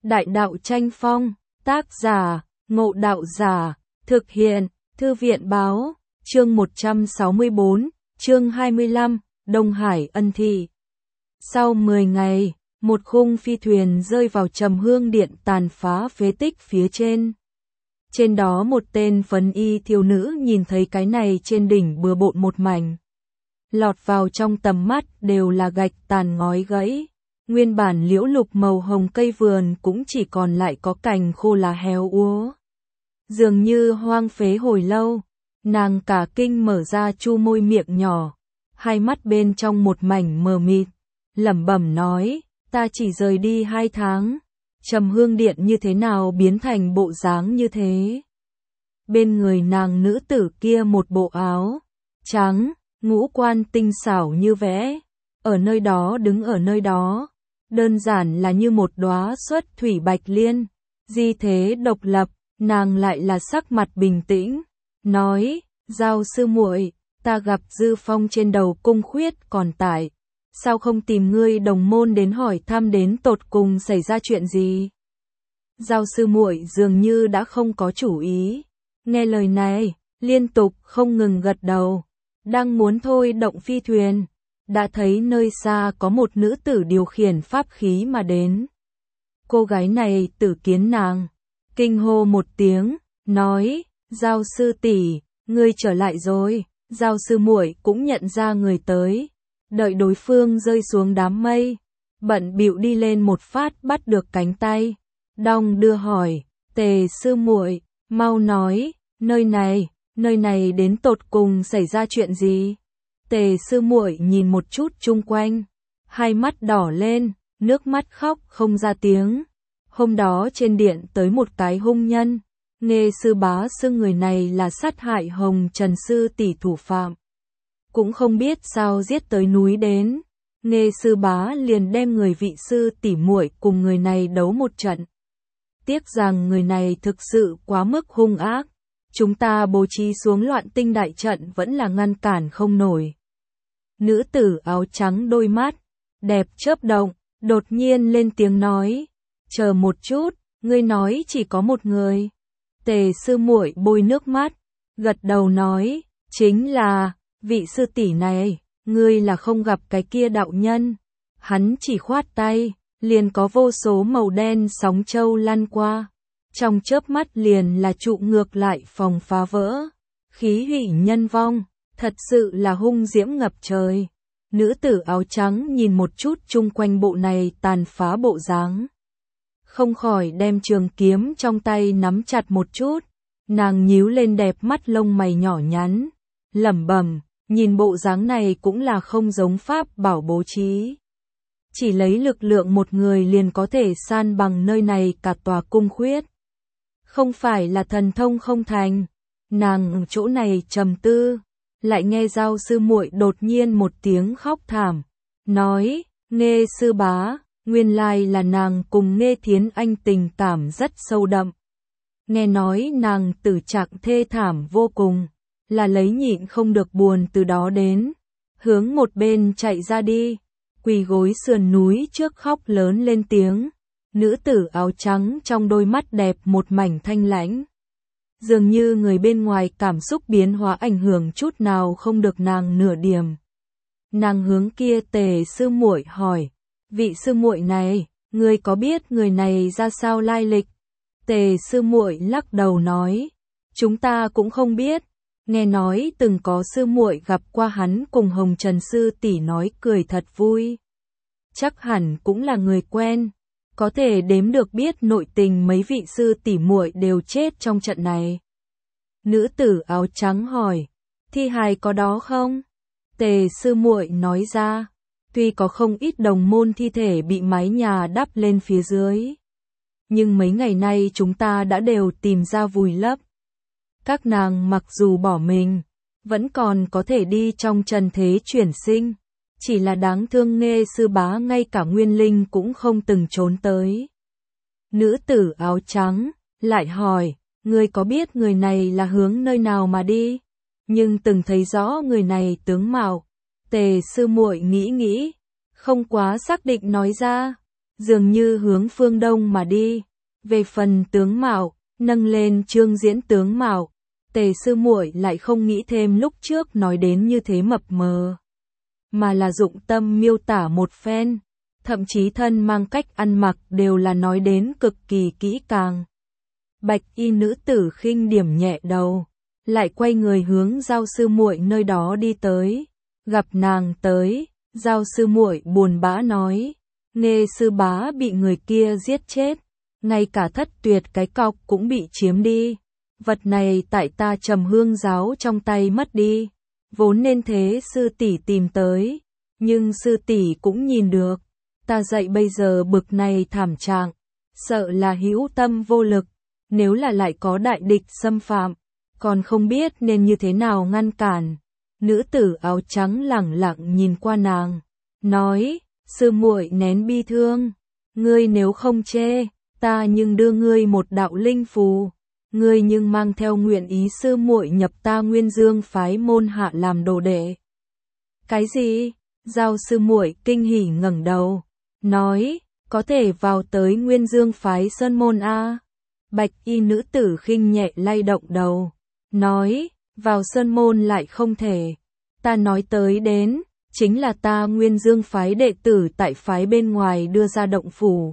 Đại đạo tranh phong, tác giả, Ngộ Đạo Giả, thực hiện, Thư viện báo, chương 164, chương 25, Đông Hải Ân Thị. Sau 10 ngày, một khung phi thuyền rơi vào Trầm Hương Điện tàn phá phế tích phía trên. Trên đó một tên phấn y thiếu nữ nhìn thấy cái này trên đỉnh bừa bộn một mảnh. Lọt vào trong tầm mắt đều là gạch tàn ngói gãy. Nguyên bản liễu lục màu hồng cây vườn cũng chỉ còn lại có cành khô lá héo úa. Dường như hoang phế hồi lâu, nàng cả kinh mở ra chu môi miệng nhỏ, hai mắt bên trong một mảnh mờ mịt, lẩm bẩm nói, ta chỉ rời đi 2 tháng, Trầm Hương Điện như thế nào biến thành bộ dáng như thế. Bên người nàng nữ tử kia một bộ áo trắng, ngũ quan tinh xảo như vẽ, ở nơi đó đứng ở nơi đó, đơn giản là như một đóa xuất thủy bạch liên, di thế độc lập, nàng lại là sắc mặt bình tĩnh, nói, Giao sư muội, ta gặp Dư Phong trên đầu cung khuyết còn tại, sao không tìm ngươi đồng môn đến hỏi thăm đến tột cùng xảy ra chuyện gì? Giao sư muội dường như đã không có chủ ý, nghe lời này, liên tục không ngừng gật đầu, đang muốn thôi động phi thuyền, đã thấy nơi xa có một nữ tử điều khiển pháp khí mà đến. Cô gái này tử kiến nàng, kinh hô một tiếng, nói, Giao sư tỷ, ngươi trở lại rồi. Giao sư muội cũng nhận ra người tới, đợi đối phương rơi xuống đám mây, bận bịu đi lên một phát bắt được cánh tay, đong đưa hỏi, Tề sư muội, mau nói, nơi này đến tột cùng xảy ra chuyện gì? Tề sư muội nhìn một chút chung quanh, hai mắt đỏ lên, nước mắt khóc không ra tiếng. Hôm đó trên điện tới một cái hung nhân, Nghê sư bá xưng người này là sát hại Hồng Trần sư tỷ thủ phạm. Cũng không biết sao giết tới núi đến, Nghê sư bá liền đem người vị sư tỷ muội cùng người này đấu một trận. Tiếc rằng người này thực sự quá mức hung ác, chúng ta bố trí xuống Loạn Tinh đại trận vẫn là ngăn cản không nổi. Nữ tử áo trắng đôi mắt đẹp chớp động, đột nhiên lên tiếng nói, chờ một chút, ngươi nói chỉ có một người. Tề sư muội bôi nước mắt, gật đầu nói, chính là, vị sư tỷ này, ngươi là không gặp cái kia đạo nhân. Hắn chỉ khoát tay, liền có vô số màu đen sóng châu lăn qua. Trong chớp mắt liền là trụ ngược lại phòng phá vỡ. Khí hủy nhân vong, thật sự là hung diễm ngập trời. Nữ tử áo trắng nhìn một chút chung quanh bộ này tàn phá bộ dáng, không khỏi đem trường kiếm trong tay nắm chặt một chút, nàng nhíu lên đẹp mắt lông mày nhỏ nhắn, lẩm bẩm, nhìn bộ dáng này cũng là không giống pháp bảo bố trí. Chỉ lấy lực lượng một người liền có thể san bằng nơi này cả tòa cung khuyết. Không phải là thần thông không thành, nàng ở chỗ này trầm tư, lại nghe Giao sư muội đột nhiên một tiếng khóc thảm, nói, Nghê sư bá. Nguyên lai là nàng cùng Nghê Thiến Anh tình cảm rất sâu đậm. Nghe nói nàng tử trạng thê thảm vô cùng, là lấy nhịn không được buồn từ đó đến, hướng một bên chạy ra đi, quỳ gối sườn núi trước khóc lớn lên tiếng. Nữ tử áo trắng trong đôi mắt đẹp một mảnh thanh lãnh. Dường như người bên ngoài cảm xúc biến hóa ảnh hưởng chút nào không được nàng nửa điểm. Nàng hướng kia Tề sư muội hỏi, vị sư muội này, ngươi có biết người này ra sao lai lịch? Tề sư muội lắc đầu nói, chúng ta cũng không biết, nghe nói từng có sư muội gặp qua hắn cùng Hồng Trần sư tỷ nói cười thật vui. Chắc hẳn cũng là người quen, có thể đếm được biết nội tình mấy vị sư tỷ muội đều chết trong trận này. Nữ tử áo trắng hỏi, thi hài có đó không? Tề sư muội nói ra, tuy có không ít đồng môn thi thể bị mái nhà đắp lên phía dưới, nhưng mấy ngày nay chúng ta đã đều tìm ra vùi lấp. Các nàng mặc dù bỏ mình, vẫn còn có thể đi trong trần thế chuyển sinh, chỉ là đáng thương Nghê sư bá ngay cả nguyên linh cũng không từng trốn tới. Nữ tử áo trắng lại hỏi, ngươi có biết người này là hướng nơi nào mà đi? Nhưng từng thấy rõ người này tướng mạo. Tề sư muội nghĩ nghĩ, không quá xác định nói ra, dường như hướng phương đông mà đi. Về phần tướng mạo, nâng lên Trương Diễn tướng mạo, Tề sư muội lại không nghĩ thêm lúc trước nói đến như thế mập mờ, mà là dụng tâm miêu tả một phen, thậm chí thân mang cách ăn mặc đều là nói đến cực kỳ kỹ càng. Bạch y nữ tử khinh điểm nhẹ đầu, lại quay người hướng Giao sư muội nơi đó đi tới. Gặp nàng tới, Giao sư muội buồn bã nói, Nghê sư bá bị người kia giết chết, ngay cả Thất Tuyệt cái cọc cũng bị chiếm đi. Vật này tại ta Trầm Hương giáo trong tay mất đi, vốn nên thế sư tỷ tìm tới, nhưng sư tỷ cũng nhìn được, ta dạy bây giờ bực này thảm trạng, sợ là hữu tâm vô lực, nếu là lại có đại địch xâm phạm, còn không biết nên như thế nào ngăn cản. Nữ tử áo trắng lẳng lặng nhìn qua nàng, nói, sư muội nén bi thương, ngươi nếu không chê, ta nhưng đưa ngươi một đạo linh phù, ngươi nhưng mang theo nguyện ý sư muội nhập ta Nguyên Dương phái môn hạ làm đồ đệ. Cái gì? Giao sư muội kinh hỉ ngẩng đầu, nói, có thể vào tới Nguyên Dương phái sơn môn a. Bạch y nữ tử khinh nhẹ lay động đầu, nói, vào sơn môn lại không thể. Ta nói tới đến, chính là ta Nguyên Dương phái đệ tử tại phái bên ngoài đưa ra động phủ.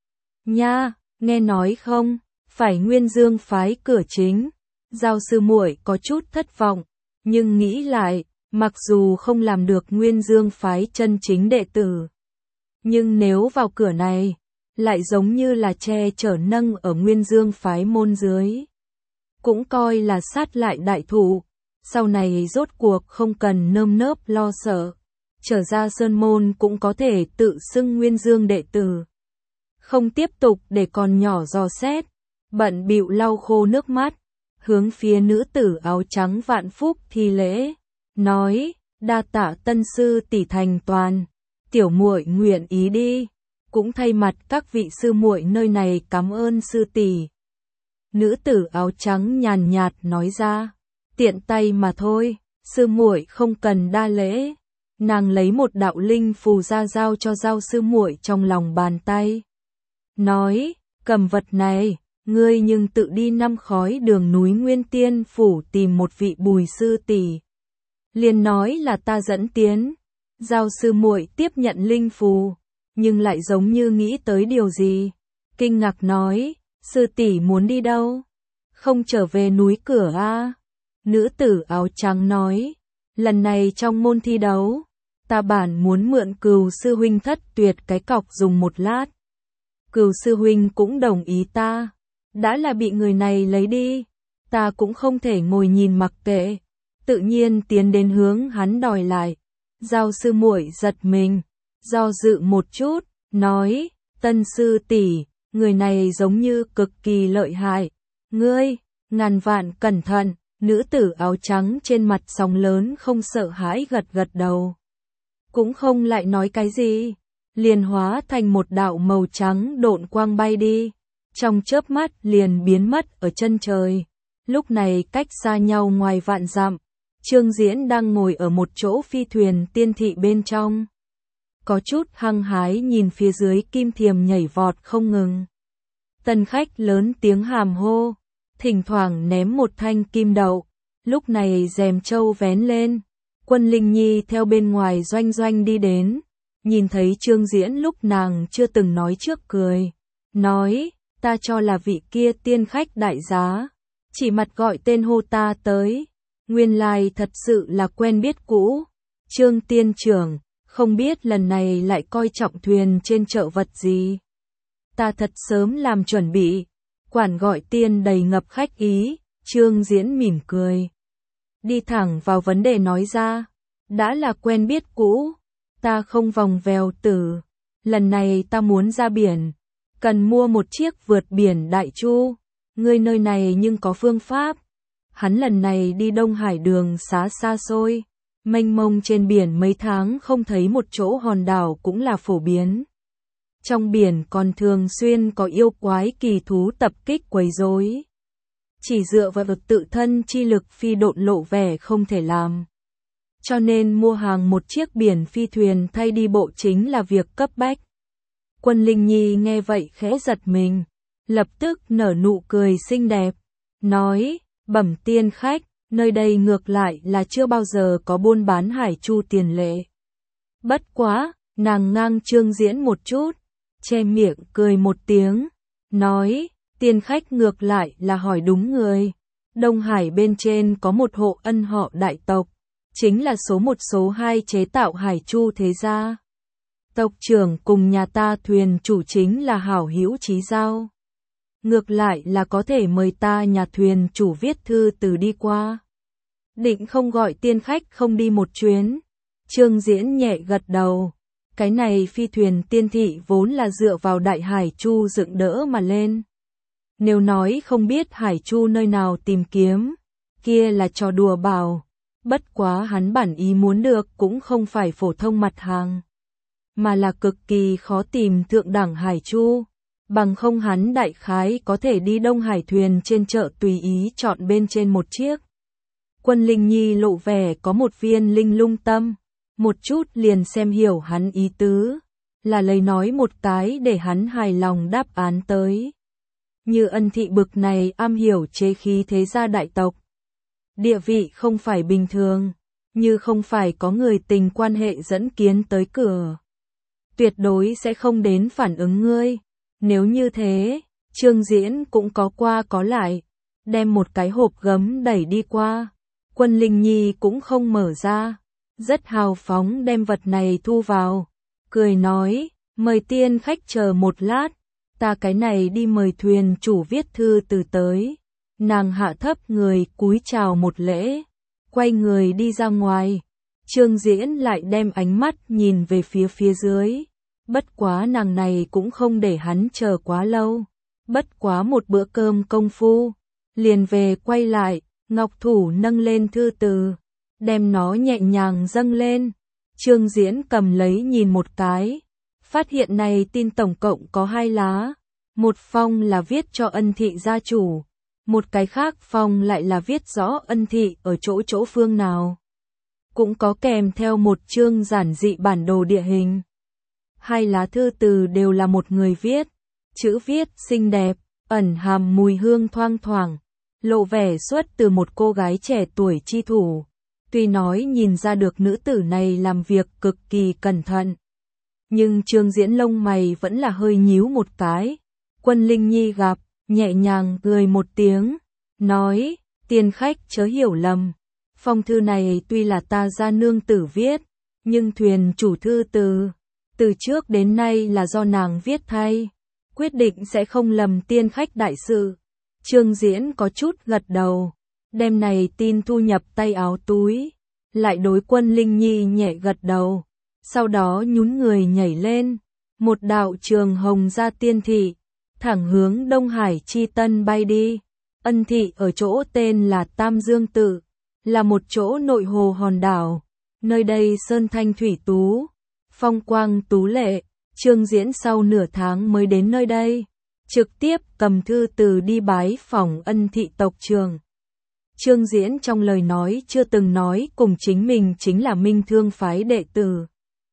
Nha, nghe nói không, phải Nguyên Dương phái cửa chính. Giao sư muội có chút thất vọng, nhưng nghĩ lại, mặc dù không làm được Nguyên Dương phái chân chính đệ tử, nhưng nếu vào cửa này, lại giống như là che chở nâng ở Nguyên Dương phái môn dưới, cũng coi là sát lại đại thụ, sau này rốt cuộc không cần nơm nớp lo sợ, trở ra sơn môn cũng có thể tự xưng Nguyên Dương đệ tử. Không tiếp tục để con nhỏ dò xét, bận bịu lau khô nước mắt, hướng phía nữ tử áo trắng vạn phúc thi lễ, nói, đa tạ tân sư tỷ thành toàn, tiểu muội nguyện ý đi, cũng thay mặt các vị sư muội nơi này cảm ơn sư tỷ. Nữ tử áo trắng nhàn nhạt nói ra, tiện tay mà thôi, sư muội không cần đa lễ. Nàng lấy một đạo linh phù ra giao cho Giao sư muội trong lòng bàn tay, nói, cầm vật này, ngươi nhưng tự đi năm khói đường núi Nguyên Tiên phủ tìm một vị Bùi sư tỷ, liền nói là ta dẫn tiến. Giao sư muội tiếp nhận linh phù, nhưng lại giống như nghĩ tới điều gì, kinh ngạc nói, sư tỷ muốn đi đâu? Không trở về núi cửa a? Nữ tử áo trắng nói, lần này trong môn thi đấu, ta bản muốn mượn Cừu sư huynh Thất Tuyệt cái cọc dùng một lát. Cừu sư huynh cũng đồng ý ta, đã là bị người này lấy đi, ta cũng không thể ngồi nhìn mặc kệ, tự nhiên tiến đến hướng hắn đòi lại. Giao sư muội giật mình, do dự một chút, nói, tân sư tỷ, người này giống như cực kỳ lợi hại, ngươi, ngàn vạn cẩn thận. Nữ tử áo trắng trên mặt sóng lớn không sợ hãi gật gật đầu, cũng không lại nói cái gì, liền hóa thành một đạo màu trắng độn quang bay đi, trong chớp mắt liền biến mất ở chân trời. Lúc này cách xa nhau ngoài vạn dặm, Trương Diễn đang ngồi ở một chỗ phi thuyền tiên thị bên trong, có chút hăng hái nhìn phía dưới kim thiềm nhảy vọt không ngừng. Tân khách lớn tiếng hàm hô, thỉnh thoảng ném một thanh kim đậu. Lúc này rèm châu vén lên, Quân Linh Nhi theo bên ngoài doanh doanh đi đến, nhìn thấy Trương Diễn lúc nàng chưa từng nói trước cười, nói, ta cho là vị kia tiên khách đại giá, chỉ mặt gọi tên hô ta tới, nguyên lai thật sự là quen biết cũ. Trương tiên trưởng, không biết lần này lại coi trọng thuyền trên chợ vật gì. Ta thật sớm làm chuẩn bị, quản gọi tiên đầy ngập khách ý. Trương Diễn mỉm cười, đi thẳng vào vấn đề nói ra, đã là quen biết cũ, ta không vòng vèo tử, lần này ta muốn ra biển, cần mua một chiếc vượt biển đại chu, ngươi nơi này nhưng có phương pháp. Hắn lần này đi Đông Hải đường xá xa xôi, mênh mông trên biển mấy tháng không thấy một chỗ hòn đảo cũng là phổ biến. Trong biển còn thường xuyên có yêu quái kỳ thú tập kích quấy rối. Chỉ dựa vào vật tự thân chi lực phi độn lộ vẻ không thể làm. Cho nên mua hàng một chiếc biển phi thuyền thay đi bộ chính là việc cấp bách. Quân Linh Nhi nghe vậy khẽ giật mình, lập tức nở nụ cười xinh đẹp, nói, bẩm tiên khách, nơi đây ngược lại là chưa bao giờ có buôn bán hải chu tiền lệ. Bất quá, nàng ngang Trương Diễn một chút, che miệng cười một tiếng, nói, tiên khách ngược lại là hỏi đúng người. Đông Hải bên trên có một hộ ân họ đại tộc, chính là số một số hai chế tạo hải chu thế gia. Tộc trưởng cùng nhà ta thuyền chủ chính là hảo hữu chí giao. Ngược lại là có thể mời ta nhà thuyền chủ viết thư từ đi qua. Định không gọi tiên khách không đi một chuyến. Trương Diễn nhẹ gật đầu. Cái này phi thuyền tiên thị vốn là dựa vào đại hải chu dựng đỡ mà lên. Nếu nói không biết hải chu nơi nào tìm kiếm, kia là trò đùa bảo. Bất quá hắn bản ý muốn được cũng không phải phổ thông mặt hàng, mà là cực kỳ khó tìm thượng đẳng hải chu. Bằng không hắn đại khái có thể đi Đông Hải thuyền trên chợ tùy ý chọn bên trên một chiếc. Quân Linh Nhi lộ vẻ có một viên linh lung tâm, một chút liền xem hiểu hắn ý tứ, là lấy nói một cái để hắn hài lòng đáp án tới. Như Ân thị bực này am hiểu chế khí thế gia đại tộc, địa vị không phải bình thường, như không phải có người tình quan hệ dẫn kiến tới cửa, tuyệt đối sẽ không đến phản ứng ngươi. Nếu như thế, Trương Diễn cũng có qua có lại, đem một cái hộp gấm đẩy đi qua. Quân Linh Nhi cũng không mở ra, rất hào phóng đem vật này thu vào, cười nói, mời tiên khách chờ một lát, ta cái này đi mời thuyền chủ viết thư từ tới. Nàng hạ thấp người cúi chào một lễ, quay người đi ra ngoài. Trương Diễn lại đem ánh mắt nhìn về phía dưới. Bất quá nàng này cũng không để hắn chờ quá lâu. Bất quá một bữa cơm công phu, liền về quay lại, ngọc thủ nâng lên thư từ, đem nó nhẹ nhàng dâng lên. Trương Diễn cầm lấy nhìn một cái, phát hiện này tin tổng cộng có 2 lá. Một phong là viết cho Ân thị gia chủ, một cái khác phong lại là viết rõ Ân thị ở chỗ phương nào. Cũng có kèm theo một chương giản dị bản đồ địa hình. 2 lá thư từ đều là một người viết, chữ viết xinh đẹp, ẩn hàm mùi hương thoang thoảng, lộ vẻ xuất từ một cô gái trẻ tuổi chi thủ. Tuy nói nhìn ra được nữ tử này làm việc cực kỳ cẩn thận, nhưng Trương Diễn lông mày vẫn là hơi nhíu một cái. Quân Linh Nhi gặp, nhẹ nhàng cười một tiếng, nói, tiên khách chớ hiểu lầm. Phong thư này tuy là ta gia nương tử viết, nhưng thuyền chủ thư từ trước đến nay là do nàng viết thay, quyết định sẽ không lầm tiên khách đại sự. Trương Diễn có chút gật đầu, đem này tin thu nhập tay áo túi, lại đối Quân Linh Nhi nhẹ gật đầu, sau đó nhún người nhảy lên, một đạo trường hồng ra tiên thị, thẳng hướng Đông Hải chi tân bay đi. Ân thị ở chỗ tên là Tam Dương Tự, là một chỗ nội hồ hòn đảo, nơi đây sơn thanh thủy tú, phong quang tú lệ. Trương Diễn sau nửa tháng mới đến nơi đây, trực tiếp cầm thư từ đi bái phỏng Ân thị tộc trưởng. Trương Diễn trong lời nói chưa từng nói cùng chính mình chính là Minh Thương phái đệ tử,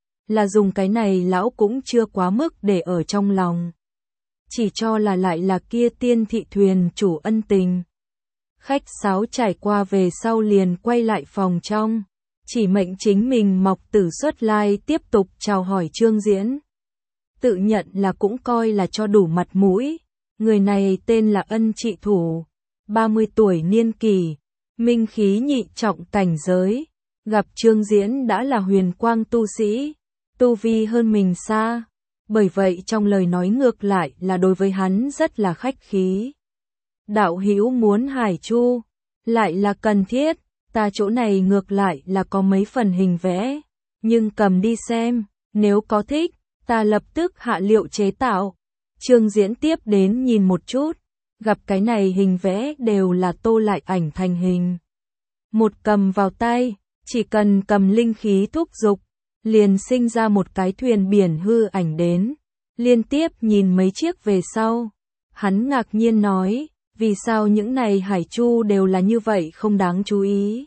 là dùng cái này lão cũng chưa quá mức để ở trong lòng, chỉ cho là lại là kia tiên thị thuyền chủ ân tình. Khách sáo trải qua về sau liền quay lại phòng trong, chỉ mệnh chính mình Mộc Tử xuất lai tiếp tục chào hỏi Trương Diễn. Tự nhận là cũng coi là cho đủ mặt mũi, người này tên là Ân trị thủ, 30 tuổi niên kỷ, minh khí nhị trọng cảnh giới, gặp Trương Diễn đã là huyền quang tu sĩ, tu vi hơn mình xa, bởi vậy trong lời nói ngược lại là đối với hắn rất là khách khí. Đạo hữu muốn hải chu, lại là cần thiết, ta chỗ này ngược lại là có mấy phần hình vẽ, nhưng cầm đi xem, nếu có thích, ta lập tức hạ liệu chế tạo. Trương Diễn tiếp đến nhìn một chút, gặp cái này hình vẽ đều là tô lại ảnh thành hình. Một cầm vào tay, chỉ cần cầm linh khí thúc dục, liền sinh ra một cái thuyền biển hư ảnh đến. Liên tiếp nhìn mấy chiếc về sau, hắn ngạc nhiên nói, vì sao những này hải chu đều là như vậy không đáng chú ý.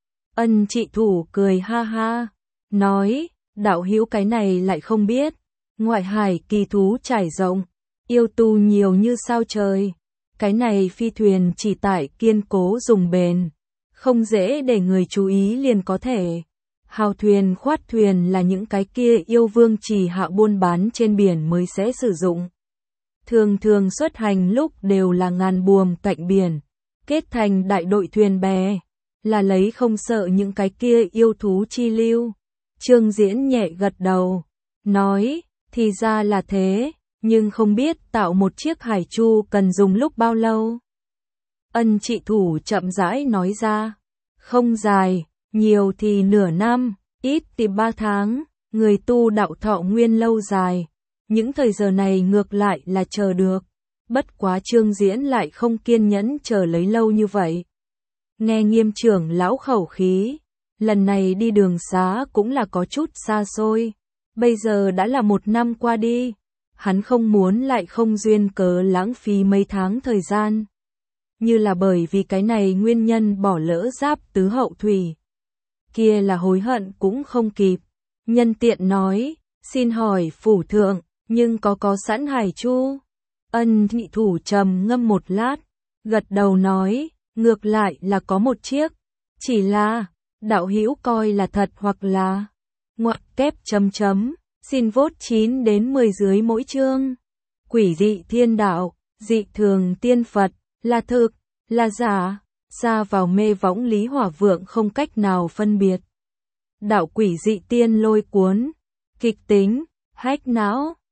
Ân trị thủ cười ha ha, nói, đạo hữu cái này lại không biết, Ngoại hải kỳ thú trải rộng, yêu tu nhiều như sao trời. Cái này phi thuyền chỉ tải kiên cố dùng bền, không dễ để người chú ý liền có thể. Hào thuyền khoát thuyền là những cái kia yêu vương trì hạ buôn bán trên biển mới sẽ sử dụng. Thường thường xuất hành lúc đều là ngàn buồm cạnh biển, kết thành đại đội thuyền bè, là lấy không sợ những cái kia yêu thú chi lưu. Trương Diễn nhẹ gật đầu, nói, thì ra là thế, nhưng không biết tạo một chiếc hải chu cần dùng lúc bao lâu. Ân trị thủ chậm rãi nói ra, không dài, nhiều thì nửa năm, ít thì 3 tháng, người tu đạo thọ nguyên lâu dài. Những thời giờ này ngược lại là chờ được, bất quá Trương Diễn lại không kiên nhẫn chờ lấy lâu như vậy. Nghe Nghiêm trưởng lão khẩu khí, lần này đi đường xá cũng là có chút xa xôi, bây giờ đã là 1 năm qua đi, hắn không muốn lại không duyên cớ lãng phí mấy tháng thời gian. Như là bởi vì cái này nguyên nhân bỏ lỡ Giáp Tứ Hậu Thủy. Kia là hối hận cũng không kịp. Nhân tiện nói, xin hỏi phủ thượng, nhưng có sẵn hải chu? Ân Nhị Thủ trầm ngâm một lát, gật đầu nói, ngược lại là có một chiếc, chỉ là, đạo hữu coi là thật hoặc là, ngoặc kép chấm chấm, xin vote 9 đến 10 dưới mỗi chương. Quỷ dị thiên đạo, dị thường tiên Phật, là thực, là giả, xa vào mê võng Lý Hỏa Vượng không cách nào phân biệt. Đạo quỷ dị tiên lôi cuốn, kịch tính, hách não.